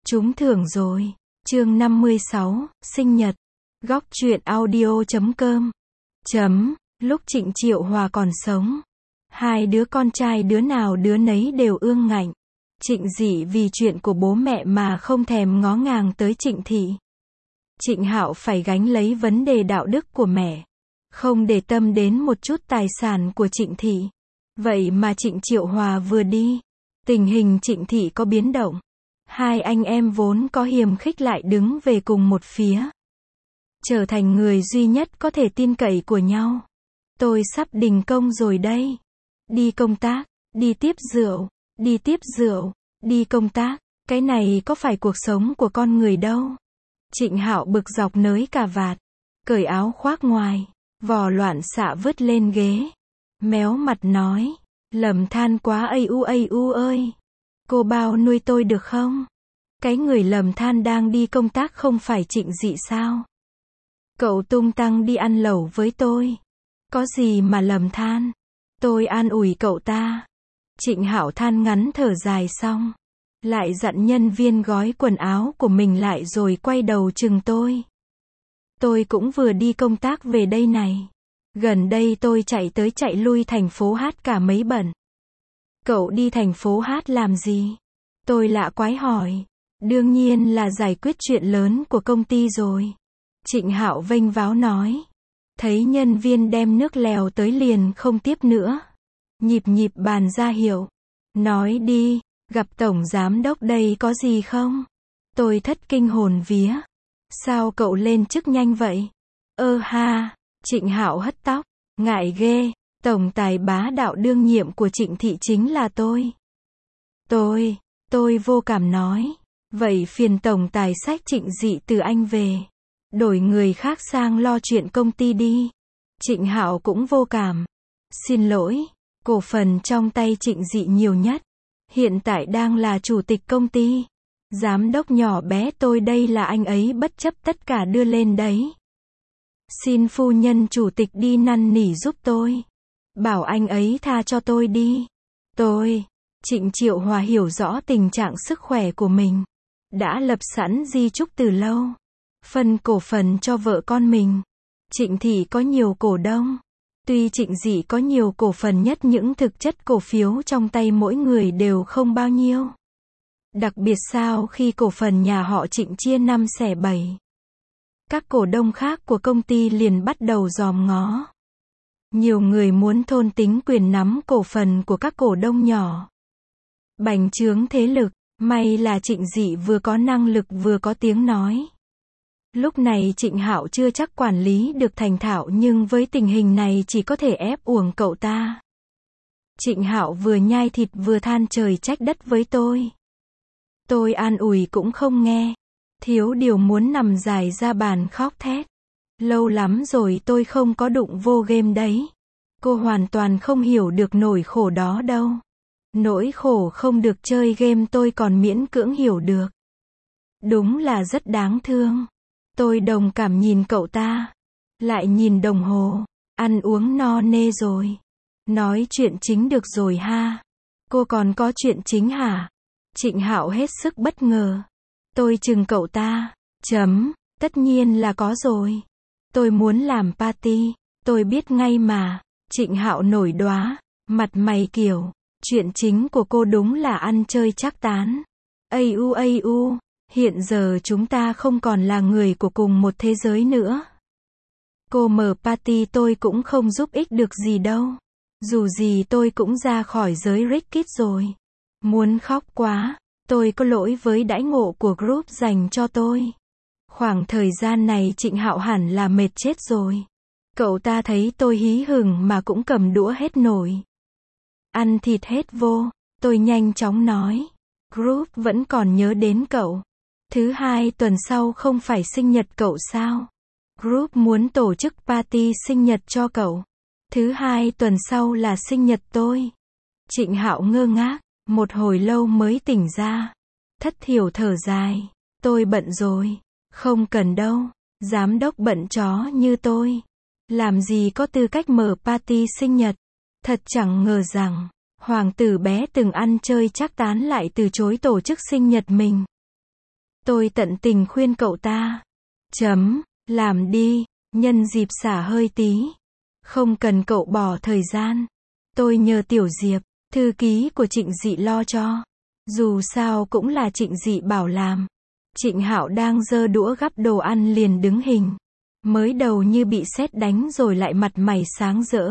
Trúng thưởng rồi. Chương 56, sinh nhật. Góc truyện audio.com. Lúc Trịnh Triệu Hòa còn sống, hai đứa con trai đứa nào đứa nấy đều ương ngạnh. Trịnh Dị vì chuyện của bố mẹ mà không thèm ngó ngàng tới Trịnh Thị. Trịnh Hạo phải gánh lấy vấn đề đạo đức của mẹ, không để tâm đến một chút tài sản của Trịnh Thị. Vậy mà Trịnh Triệu Hòa vừa đi, tình hình Trịnh Thị có biến động. Hai anh em vốn có hiềm khích lại đứng về cùng một phía, trở thành người duy nhất có thể tin cậy của nhau. Tôi sắp đình công rồi đây. Đi công tác, đi tiếp rượu, đi tiếp rượu, đi công tác, cái này có phải cuộc sống của con người đâu. Trịnh Hạo bực dọc nới cà vạt, cởi áo khoác ngoài, vò loạn xạ vứt lên ghế. Méo mặt nói, lầm than quá ây u ơi. Cô bao nuôi tôi được không? Cái người lầm than đang đi công tác không phải Trịnh Dị sao? Cậu tung tăng đi ăn lẩu với tôi. Có gì mà lầm than? Tôi an ủi cậu ta. Trịnh Hạo than ngắn thở dài xong, lại dặn nhân viên gói quần áo của mình lại rồi quay đầu chừng tôi. Tôi cũng vừa đi công tác về đây này. Gần đây tôi chạy tới chạy lui thành phố Hát cả mấy bận. Cậu đi thành phố Hát làm gì? Tôi lạ quái hỏi. Đương nhiên là giải quyết chuyện lớn của công ty rồi. Trịnh Hạo vênh váo nói. Thấy nhân viên đem nước lèo tới liền không tiếp nữa. Nhịp bàn ra hiệu. Nói đi, gặp tổng giám đốc đây có gì không? Tôi thất kinh hồn vía. Sao cậu lên chức nhanh vậy? Ha, Trịnh Hạo hất tóc. Ngại ghê, tổng tài bá đạo đương nhiệm của Trịnh Thị chính là tôi. Tôi vô cảm nói. Vậy phiền tổng tài xách Trịnh Dị từ anh về. Đổi người khác sang lo chuyện công ty đi. Trịnh Hạo cũng vô cảm. Xin lỗi, cổ phần trong tay Trịnh Dị nhiều nhất. Hiện tại đang là chủ tịch công ty. Giám đốc nhỏ bé tôi đây là anh ấy bất chấp tất cả đưa lên đấy. Xin phu nhân chủ tịch đi năn nỉ giúp tôi. Bảo anh ấy tha cho tôi đi. Trịnh Triệu Hòa hiểu rõ tình trạng sức khỏe của mình. Đã lập sẵn di chúc từ lâu. Phân cổ phần cho vợ con mình. Trịnh Thị có nhiều cổ đông. Tuy Trịnh Dị có nhiều cổ phần nhất những thực chất cổ phiếu trong tay mỗi người đều không bao nhiêu. Đặc biệt sau khi cổ phần nhà họ Trịnh chia 5/7. Các cổ đông khác của công ty liền bắt đầu dòm ngó. Nhiều người muốn thôn tính quyền nắm cổ phần của các cổ đông nhỏ. Bành trướng thế lực, may là Trịnh Dị vừa có năng lực vừa có tiếng nói. Lúc này Trịnh Hạo chưa chắc quản lý được thành thạo nhưng với tình hình này chỉ có thể ép uổng cậu ta. Trịnh Hạo vừa nhai thịt vừa than trời trách đất với tôi. Tôi an ủi cũng không nghe. Thiếu điều muốn nằm dài ra bàn khóc thét. Lâu lắm rồi tôi không có đụng vô game đấy. Cô hoàn toàn không hiểu được nỗi khổ đó đâu. Nỗi khổ không được chơi game tôi còn miễn cưỡng hiểu được. Đúng là rất đáng thương. Tôi đồng cảm nhìn cậu ta. Lại nhìn đồng hồ. Ăn uống no nê rồi. Nói chuyện chính được rồi ha. Cô còn có chuyện chính hả? Trịnh Hạo hết sức bất ngờ. Tôi chừng cậu ta. Tất nhiên là có rồi. Tôi muốn làm party. Tôi biết ngay mà. Trịnh Hạo nổi đoá. Mặt mày kiểu. Chuyện chính của cô đúng là ăn chơi trác tán. Ây u. Hiện giờ chúng ta không còn là người của cùng một thế giới nữa. Cô mở party tôi cũng không giúp ích được gì đâu. Dù gì tôi cũng ra khỏi giới Rickit rồi. Muốn khóc quá. Tôi có lỗi với đãi ngộ của group dành cho tôi. Khoảng thời gian này Trịnh Hạo hẳn là mệt chết rồi. Cậu ta thấy tôi hí hửng mà cũng cầm đũa hết nổi. Ăn thịt hết vô. Tôi nhanh chóng nói. Group vẫn còn nhớ đến cậu. Thứ hai tuần sau không phải sinh nhật cậu sao? Group muốn tổ chức party sinh nhật cho cậu. Thứ hai tuần sau là sinh nhật tôi. Trịnh Hạo ngơ ngác. Một hồi lâu mới tỉnh ra. Thất thiểu thở dài. Tôi bận rồi. Không cần đâu. Giám đốc bận chó như tôi. Làm gì có tư cách mở party sinh nhật. Thật chẳng ngờ rằng, hoàng tử bé từng ăn chơi trác tán lại từ chối tổ chức sinh nhật mình. Tôi tận tình khuyên cậu ta. Làm đi, nhân dịp xả hơi tí. Không cần cậu bỏ thời gian. Tôi nhờ Tiểu Diệp, thư ký của Trịnh Dị lo cho. Dù sao cũng là Trịnh Dị bảo làm. Trịnh Hạo đang giơ đũa gắp đồ ăn liền đứng hình. Mới đầu như bị sét đánh rồi lại mặt mày sáng rỡ.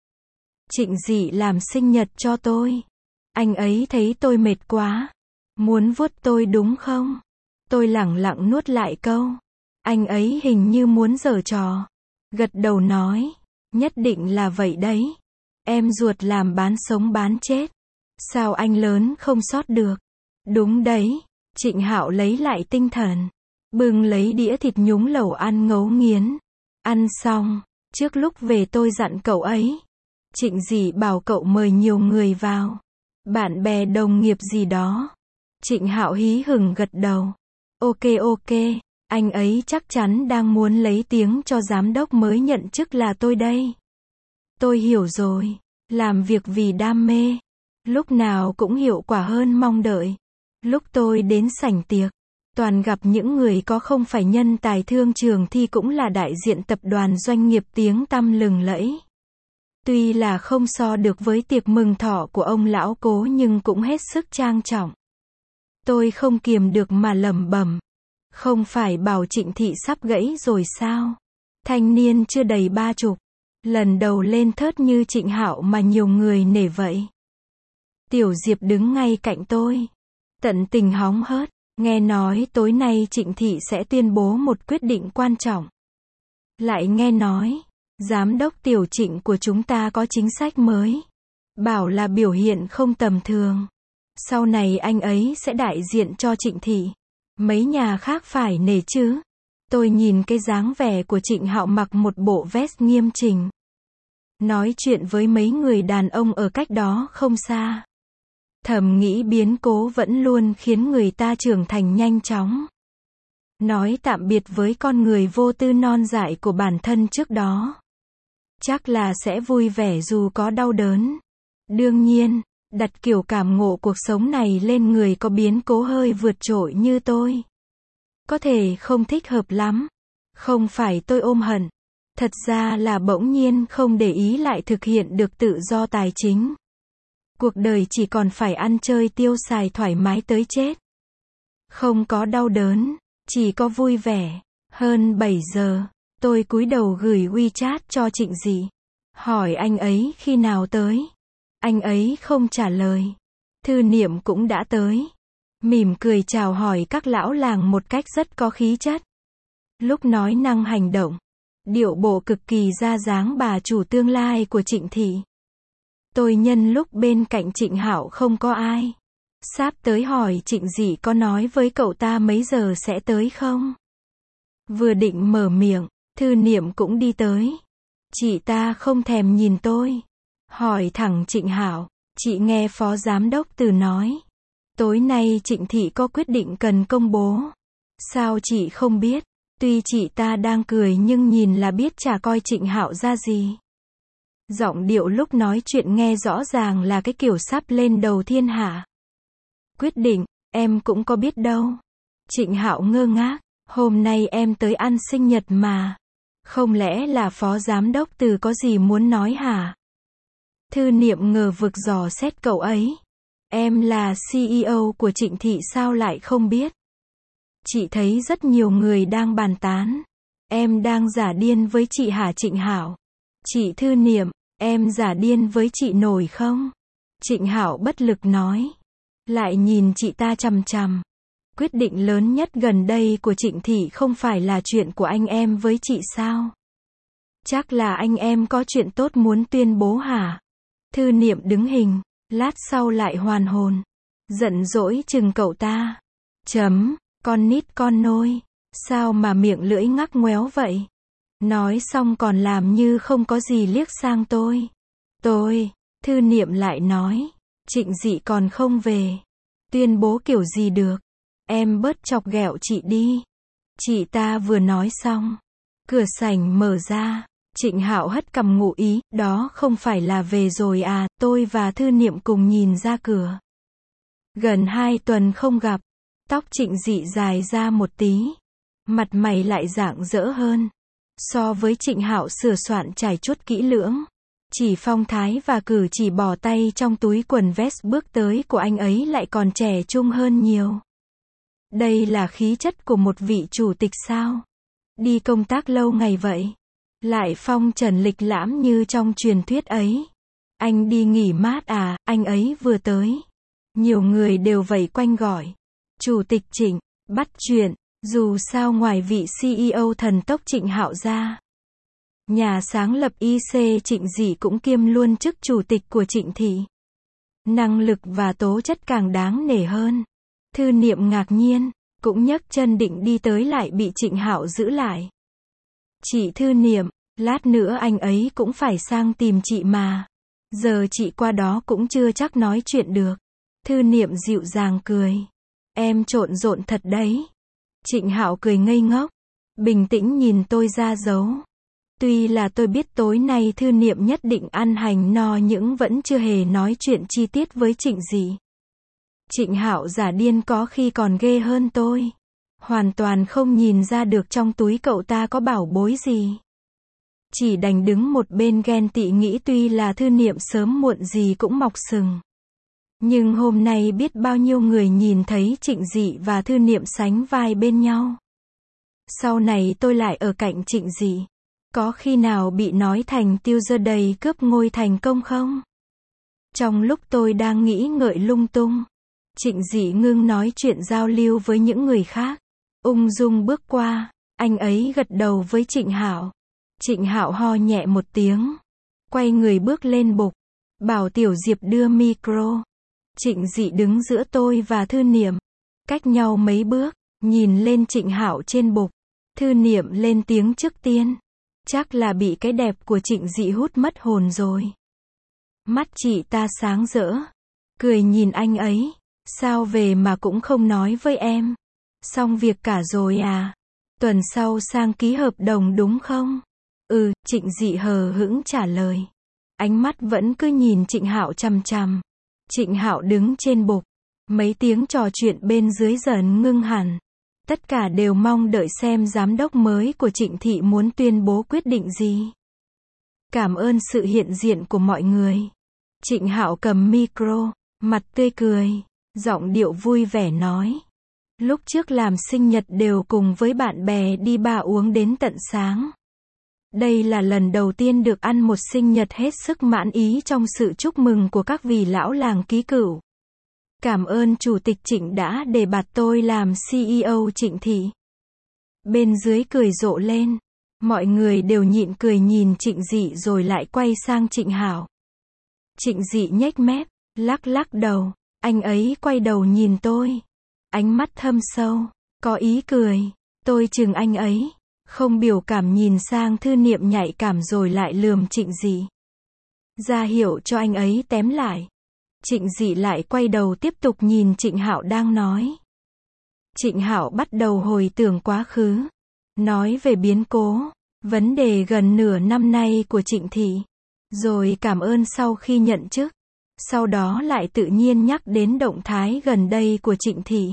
Trịnh Dị làm sinh nhật cho tôi. Anh ấy thấy tôi mệt quá. Muốn vuốt tôi đúng không? Tôi lẳng lặng nuốt lại câu. Anh ấy hình như muốn giở trò. Gật đầu nói. Nhất định là vậy đấy. Em ruột làm bán sống bán chết. Sao anh lớn không sót được? Đúng đấy. Trịnh Hạo lấy lại tinh thần. Bưng lấy đĩa thịt nhúng lẩu ăn ngấu nghiến. Ăn xong, trước lúc về tôi dặn cậu ấy. Trịnh Dị bảo cậu mời nhiều người vào. Bạn bè đồng nghiệp gì đó. Trịnh Hạo hí hửng gật đầu. Ok, anh ấy chắc chắn đang muốn lấy tiếng cho giám đốc mới nhận chức là tôi đây. Tôi hiểu rồi. Làm việc vì đam mê. Lúc nào cũng hiệu quả hơn mong đợi. Lúc tôi đến sảnh tiệc, toàn gặp những người có không phải nhân tài thương trường thì cũng là đại diện tập đoàn doanh nghiệp tiếng tăm lừng lẫy. Tuy là không so được với tiệc mừng thọ của ông lão Cố nhưng cũng hết sức trang trọng. Tôi không kiềm được mà lẩm bẩm. Không phải bảo Trịnh thị sắp gãy rồi sao? Thanh niên chưa đầy 30. Lần đầu lên thớt như Trịnh Hạo mà nhiều người nể vậy. Tiểu Diệp đứng ngay cạnh tôi. Tận tình hóng hớt. Nghe nói tối nay Trịnh thị sẽ tuyên bố một quyết định quan trọng. Lại nghe nói, giám đốc Tiểu Trịnh của chúng ta có chính sách mới. Bảo là biểu hiện không tầm thường. Sau này anh ấy sẽ đại diện cho Trịnh thị. Mấy nhà khác phải nể chứ. Tôi nhìn cái dáng vẻ của Trịnh Hạo mặc một bộ vest nghiêm chỉnh. Nói chuyện với mấy người đàn ông ở cách đó không xa. Thầm nghĩ biến cố vẫn luôn khiến người ta trưởng thành nhanh chóng. Nói tạm biệt với con người vô tư non dại của bản thân trước đó. Chắc là sẽ vui vẻ dù có đau đớn. Đương nhiên, đặt kiểu cảm ngộ cuộc sống này lên người có biến cố hơi vượt trội như tôi. Có thể không thích hợp lắm. Không phải tôi ôm hận. Thật ra là bỗng nhiên không để ý lại thực hiện được tự do tài chính. Cuộc đời chỉ còn phải ăn chơi tiêu xài thoải mái tới chết. Không có đau đớn, chỉ có vui vẻ. Hơn 7 giờ, tôi cúi đầu gửi WeChat cho Trịnh Dị. Hỏi anh ấy khi nào tới. Anh ấy không trả lời. Thư Niệm cũng đã tới. Mỉm cười chào hỏi các lão làng một cách rất có khí chất. Lúc nói năng hành động, điệu bộ cực kỳ ra dáng bà chủ tương lai của Trịnh thị. Tôi nhân lúc bên cạnh Trịnh Hạo không có ai. Sắp tới hỏi Trịnh Dị có nói với cậu ta mấy giờ sẽ tới không? Vừa định mở miệng, Thư Niệm cũng đi tới. Chị ta không thèm nhìn tôi. Hỏi thẳng Trịnh Hạo, chị nghe phó giám đốc Từ nói. Tối nay Trịnh thị có quyết định cần công bố. Sao chị không biết? Tuy chị ta đang cười nhưng nhìn là biết chả coi Trịnh Hạo ra gì. Giọng điệu lúc nói chuyện nghe rõ ràng là cái kiểu sắp lên đầu thiên hạ. Quyết định, em cũng có biết đâu. Trịnh Hạo ngơ ngác, hôm nay em tới ăn sinh nhật mà. Không lẽ là phó giám đốc Từ có gì muốn nói hả? Thư Niệm ngờ vực dò xét cậu ấy. Em là CEO của Trịnh thị sao lại không biết? Chị thấy rất nhiều người đang bàn tán. Em đang giả điên với chị hả Trịnh Hạo? Chị Thư Niệm, em giả điên với chị nổi không? Trịnh Hạo bất lực nói. Lại nhìn chị ta chằm chằm. Quyết định lớn nhất gần đây của Trịnh thị không phải là chuyện của anh em với chị sao? Chắc là anh em có chuyện tốt muốn tuyên bố hả? Thư Niệm đứng hình, lát sau lại hoàn hồn. Giận dỗi chừng cậu ta. Con nít con nôi. Sao mà miệng lưỡi ngắc ngoéo vậy? Nói xong còn làm như không có gì liếc sang tôi. Thư Niệm lại nói. Trịnh Dị còn không về. Tuyên bố kiểu gì được? Em bớt chọc ghẹo chị đi. Chị ta vừa nói xong. Cửa sảnh mở ra. Trịnh Hạo hất cằm ngụ ý. Đó không phải là về rồi à? Tôi và Thư Niệm cùng nhìn ra cửa. Gần 2 tuần không gặp. Tóc Trịnh Dị dài ra một tí. Mặt mày lại rạng rỡ hơn. So với Trịnh Hạo sửa soạn trải chuốt kỹ lưỡng. Chỉ phong thái và cử chỉ bỏ tay trong túi quần vest bước tới của anh ấy lại còn trẻ trung hơn nhiều. Đây là khí chất của một vị chủ tịch sao? Đi công tác lâu ngày vậy. Lại phong trần lịch lãm như trong truyền thuyết ấy. Anh đi nghỉ mát à, anh ấy vừa tới. Nhiều người đều vây quanh gọi. Chủ tịch Trịnh, bắt chuyện, dù sao ngoài vị CEO thần tốc Trịnh Hạo ra. Nhà sáng lập IC Trịnh Dị cũng kiêm luôn chức chủ tịch của Trịnh thị. Năng lực và tố chất càng đáng nể hơn. Thư Niệm ngạc nhiên, cũng nhấc chân định đi tới lại bị Trịnh Hạo giữ lại. Chị Thư Niệm, lát nữa anh ấy cũng phải sang tìm chị mà. Giờ chị qua đó cũng chưa chắc nói chuyện được. Thư Niệm dịu dàng cười. Em trộn rộn thật đấy. Trịnh Hạo cười ngây ngốc. Bình tĩnh nhìn tôi ra dấu. Tuy là tôi biết tối nay Thư Niệm nhất định ăn hành no nhưng vẫn chưa hề nói chuyện chi tiết với Trịnh Dị. Trịnh Hạo giả điên có khi còn ghê hơn tôi. Hoàn toàn không nhìn ra được trong túi cậu ta có bảo bối gì. Chỉ đành đứng một bên ghen tị nghĩ tuy là Thư Niệm sớm muộn gì cũng mọc sừng. Nhưng hôm nay biết bao nhiêu người nhìn thấy Trịnh Dị và Thư Niệm sánh vai bên nhau. Sau này tôi lại ở cạnh Trịnh Dị. Có khi nào bị nói thành tiêu dơ đầy cướp ngôi thành công không? Trong lúc tôi đang nghĩ ngợi lung tung, Trịnh Dị ngưng nói chuyện giao lưu với những người khác. Ung dung bước qua, anh ấy gật đầu với Trịnh Hạo. Trịnh Hạo ho nhẹ một tiếng. Quay người bước lên bục. Bảo Tiểu Diệp đưa micro. Trịnh Dị đứng giữa tôi và Thư Niệm. Cách nhau mấy bước, nhìn lên Trịnh Hạo trên bục. Thư Niệm lên tiếng trước tiên. Chắc là bị cái đẹp của Trịnh Dị hút mất hồn rồi. Mắt chị ta sáng rỡ. Cười nhìn anh ấy. Sao về mà cũng không nói với em? Xong việc cả rồi à? Tuần sau sang ký hợp đồng đúng không? Ừ, Trịnh Dị hờ hững trả lời. Ánh mắt vẫn cứ nhìn Trịnh Hạo chằm chằm. Trịnh Hạo đứng trên bục. Mấy tiếng trò chuyện bên dưới dần ngưng hẳn. Tất cả đều mong đợi xem giám đốc mới của Trịnh thị muốn tuyên bố quyết định gì. Cảm ơn sự hiện diện của mọi người. Trịnh Hạo cầm micro, mặt tươi cười, giọng điệu vui vẻ nói. Lúc trước làm sinh nhật đều cùng với bạn bè đi bar uống đến tận sáng. Đây là lần đầu tiên được ăn một sinh nhật hết sức mãn ý trong sự chúc mừng của các vị lão làng ký cửu. Cảm ơn Chủ tịch Trịnh đã đề bạt tôi làm CEO Trịnh thị. Bên dưới cười rộ lên. Mọi người đều nhịn cười nhìn Trịnh Dị rồi lại quay sang Trịnh Hạo. Trịnh Dị nhếch mép, lắc lắc đầu. Anh ấy quay đầu nhìn tôi. Ánh mắt thâm sâu, có ý cười. Tôi chừng anh ấy. Không biểu cảm nhìn sang Thư Niệm nhạy cảm rồi lại lườm Trịnh Dị. Ra hiệu cho anh ấy tém lại. Trịnh Dị lại quay đầu tiếp tục nhìn Trịnh Hạo đang nói. Trịnh Hạo bắt đầu hồi tưởng quá khứ. Nói về biến cố, vấn đề gần nửa năm nay của Trịnh thị. Rồi cảm ơn sau khi nhận chức. Sau đó lại tự nhiên nhắc đến động thái gần đây của Trịnh thị.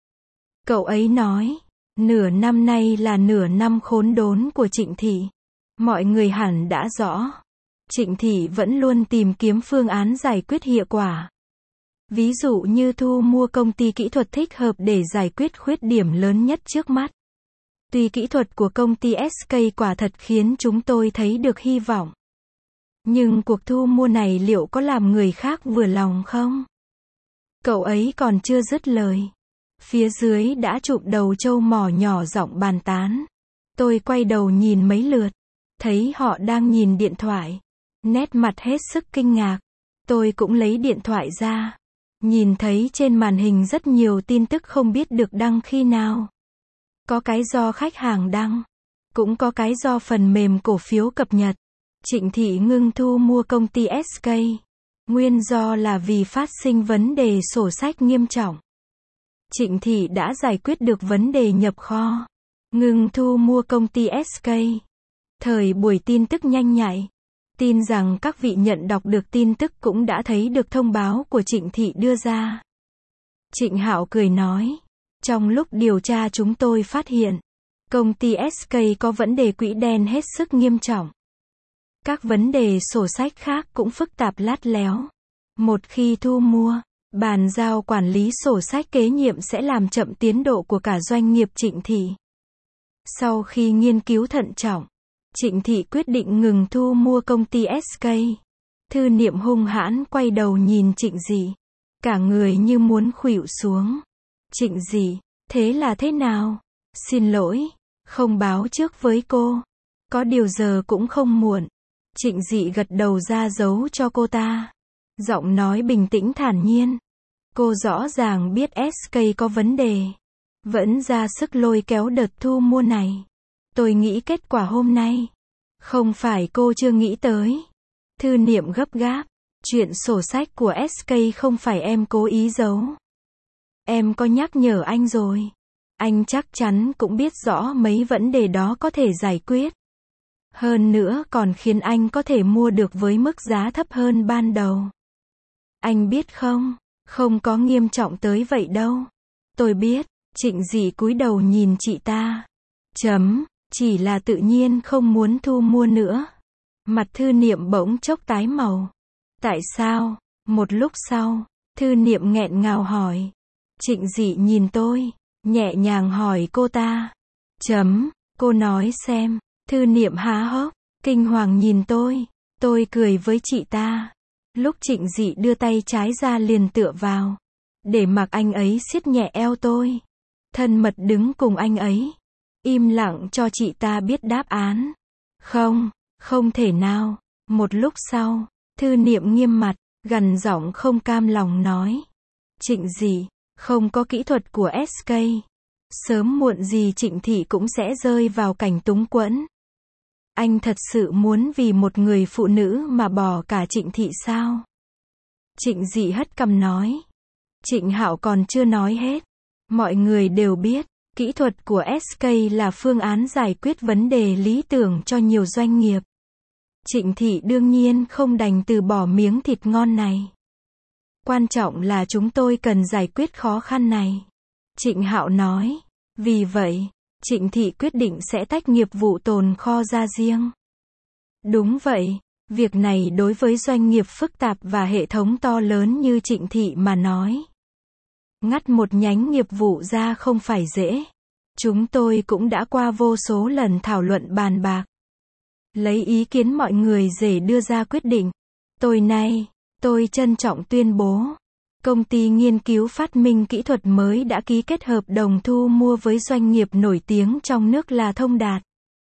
Cậu ấy nói, nửa năm nay là nửa năm khốn đốn của Trịnh thị. Mọi người hẳn đã rõ. Trịnh thị vẫn luôn tìm kiếm phương án giải quyết hiệu quả. Ví dụ như thu mua công ty kỹ thuật thích hợp để giải quyết khuyết điểm lớn nhất trước mắt. Tuy kỹ thuật của công ty SK quả thật khiến chúng tôi thấy được hy vọng. Nhưng cuộc thu mua này liệu có làm người khác vừa lòng không? Cậu ấy còn chưa dứt lời. Phía dưới đã chụp đầu trâu mỏ nhỏ giọng bàn tán. Tôi quay đầu nhìn mấy lượt. Thấy họ đang nhìn điện thoại. Nét mặt hết sức kinh ngạc. Tôi cũng lấy điện thoại ra. Nhìn thấy trên màn hình rất nhiều tin tức không biết được đăng khi nào. Có cái do khách hàng đăng. Cũng có cái do phần mềm cổ phiếu cập nhật. Trịnh thị ngưng thu mua công ty SK. Nguyên do là vì phát sinh vấn đề sổ sách nghiêm trọng. Trịnh thị đã giải quyết được vấn đề nhập kho. Ngừng thu mua công ty SK. Thời buổi tin tức nhanh nhạy. Tin rằng các vị nhận đọc được tin tức cũng đã thấy được thông báo của Trịnh thị đưa ra. Trịnh Hạo cười nói. Trong lúc điều tra chúng tôi phát hiện, công ty SK có vấn đề quỹ đen hết sức nghiêm trọng. Các vấn đề sổ sách khác cũng phức tạp lắt léo. Một khi thu mua, bàn giao quản lý sổ sách kế nhiệm sẽ làm chậm tiến độ của cả doanh nghiệp Trịnh Thị. Sau khi nghiên cứu thận trọng, Trịnh Thị quyết định ngừng thu mua công ty SK. Thư Niệm hung hãn quay đầu nhìn Trịnh Dị, cả người như muốn khuỵu xuống. Trịnh Dị, thế là thế nào? Xin lỗi, không báo trước với cô. Có điều giờ cũng không muộn. Trịnh Dị gật đầu ra dấu cho cô ta. Giọng nói bình tĩnh thản nhiên. Cô rõ ràng biết SK có vấn đề. Vẫn ra sức lôi kéo đợt thu mua này. Tôi nghĩ kết quả hôm nay. Không phải cô chưa nghĩ tới. Thư Niệm gấp gáp. Chuyện sổ sách của SK không phải em cố ý giấu. Em có nhắc nhở anh rồi. Anh chắc chắn cũng biết rõ mấy vấn đề đó có thể giải quyết. Hơn nữa còn khiến anh có thể mua được với mức giá thấp hơn ban đầu. Anh biết không, không có nghiêm trọng tới vậy đâu. Tôi biết. Trịnh Dị cúi đầu nhìn chị ta. Chỉ là tự nhiên không muốn thu mua nữa. Mặt Thư Niệm bỗng chốc tái màu. Tại sao? Một lúc sau, Thư Niệm nghẹn ngào hỏi. Trịnh Dị nhìn tôi, nhẹ nhàng hỏi cô ta. Cô nói xem. Thư Niệm há hốc, kinh hoàng nhìn tôi cười với chị ta. Lúc Trịnh Dị đưa tay trái ra liền tựa vào, để mặc anh ấy siết nhẹ eo tôi. Thân mật đứng cùng anh ấy, im lặng cho chị ta biết đáp án. Không thể nào. Một lúc sau, Thư Niệm nghiêm mặt, gằn giọng không cam lòng nói. Trịnh Dị, không có kỹ thuật của SK. Sớm muộn gì Trịnh Thị cũng sẽ rơi vào cảnh túng quẫn. Anh thật sự muốn vì một người phụ nữ mà bỏ cả Trịnh Thị sao? Trịnh Dị hất cằm nói. Trịnh Hạo còn chưa nói hết. Mọi người đều biết, kỹ thuật của SK là phương án giải quyết vấn đề lý tưởng cho nhiều doanh nghiệp. Trịnh Thị đương nhiên không đành từ bỏ miếng thịt ngon này. Quan trọng là chúng tôi cần giải quyết khó khăn này. Trịnh Hạo nói. Vì vậy, Trịnh Thị quyết định sẽ tách nghiệp vụ tồn kho ra riêng. Đúng vậy, việc này đối với doanh nghiệp phức tạp và hệ thống to lớn như Trịnh Thị mà nói. Ngắt một nhánh nghiệp vụ ra không phải dễ. Chúng tôi cũng đã qua vô số lần thảo luận bàn bạc. Lấy ý kiến mọi người để đưa ra quyết định. Tôi trân trọng tuyên bố. Công ty nghiên cứu phát minh kỹ thuật mới đã ký kết hợp đồng thu mua với doanh nghiệp nổi tiếng trong nước là Thông Đạt.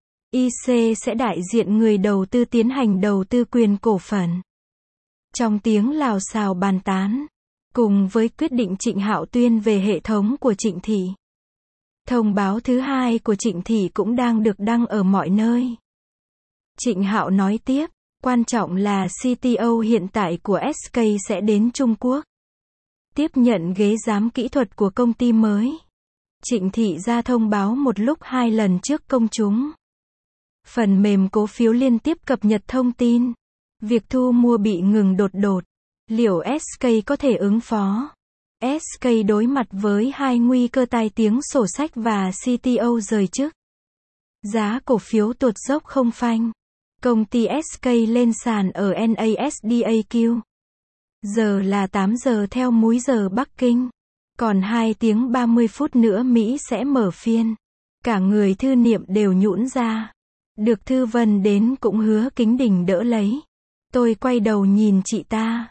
IC sẽ đại diện người đầu tư tiến hành đầu tư quyền cổ phần. Trong tiếng lào xào bàn tán, cùng với quyết định Trịnh Hạo tuyên về hệ thống của Trịnh Thị. Thông báo thứ hai của Trịnh Thị cũng đang được đăng ở mọi nơi. Trịnh Hạo nói tiếp, quan trọng là CTO hiện tại của SK sẽ đến Trung Quốc. Tiếp nhận ghế giám kỹ thuật của công ty mới. Trịnh Thị ra thông báo một lúc 2 lần trước công chúng. Phần mềm cổ phiếu liên tiếp cập nhật thông tin. Việc thu mua bị ngừng đột đột. Liệu SK có thể ứng phó? SK đối mặt với hai nguy cơ tai tiếng sổ sách và CTO rời chức. Giá cổ phiếu tuột dốc không phanh. Công ty SK lên sàn ở NASDAQ. Giờ là 8 giờ theo múi giờ Bắc Kinh. Còn 2 tiếng 30 phút nữa Mỹ sẽ mở phiên. Cả người Thư Niệm đều nhũn ra. Được Thư Vân đến cũng hứa kính đỉnh đỡ lấy. Tôi quay đầu nhìn chị ta.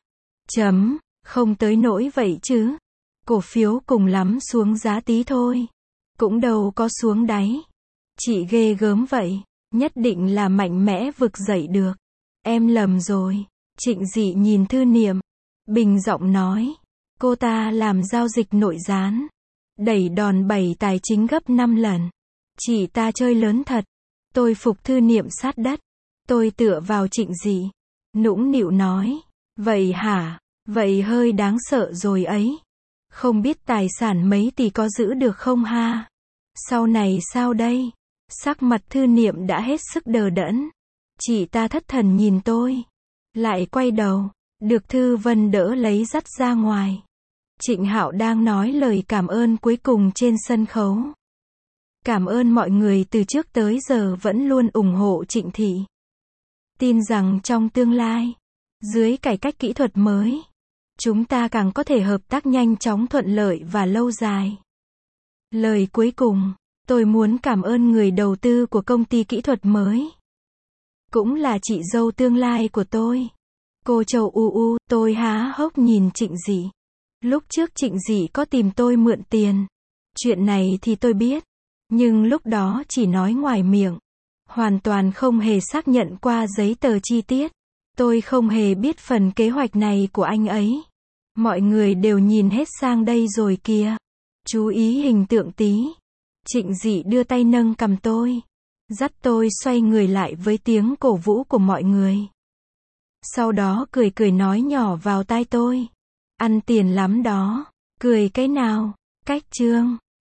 Không tới nỗi vậy chứ. Cổ phiếu cùng lắm xuống giá tí thôi. Cũng đâu có xuống đáy. Chị ghê gớm vậy. Nhất định là mạnh mẽ vực dậy được. Em lầm rồi. Trịnh Dị nhìn Thư Niệm. Bình giọng nói. Cô ta làm giao dịch nội gián. Đẩy đòn bẩy tài chính gấp 5 lần. Chị ta chơi lớn thật. Tôi phục Thư Niệm sát đất. Tôi tựa vào Trịnh Dị. Nũng nịu nói. Vậy hả? Vậy hơi đáng sợ rồi ấy. Không biết tài sản mấy tỷ có giữ được không ha? Sau này sao đây? Sắc mặt Thư Niệm đã hết sức đờ đẫn. Chị ta thất thần nhìn tôi. Lại quay đầu. Được Thư Vân đỡ lấy dắt ra ngoài. Trịnh Hạo đang nói lời cảm ơn cuối cùng trên sân khấu. Cảm ơn mọi người từ trước tới giờ vẫn luôn ủng hộ Trịnh Thị. Tin rằng trong tương lai, dưới cải cách kỹ thuật mới, chúng ta càng có thể hợp tác nhanh chóng thuận lợi và lâu dài. Lời cuối cùng, tôi muốn cảm ơn người đầu tư của công ty kỹ thuật mới. Cũng là chị dâu tương lai của tôi. Cô Châu U, tôi há hốc nhìn Trịnh Dị. Lúc trước Trịnh Dị có tìm tôi mượn tiền. Chuyện này thì tôi biết. Nhưng lúc đó chỉ nói ngoài miệng. Hoàn toàn không hề xác nhận qua giấy tờ chi tiết. Tôi không hề biết phần kế hoạch này của anh ấy. Mọi người đều nhìn hết sang đây rồi kìa. Chú ý hình tượng tí. Trịnh Dị đưa tay nâng cằm tôi. Dắt tôi xoay người lại với tiếng cổ vũ của mọi người. Sau đó cười cười nói nhỏ vào tai tôi. Ăn tiền lắm đó. Cười cái nào? Cách trương.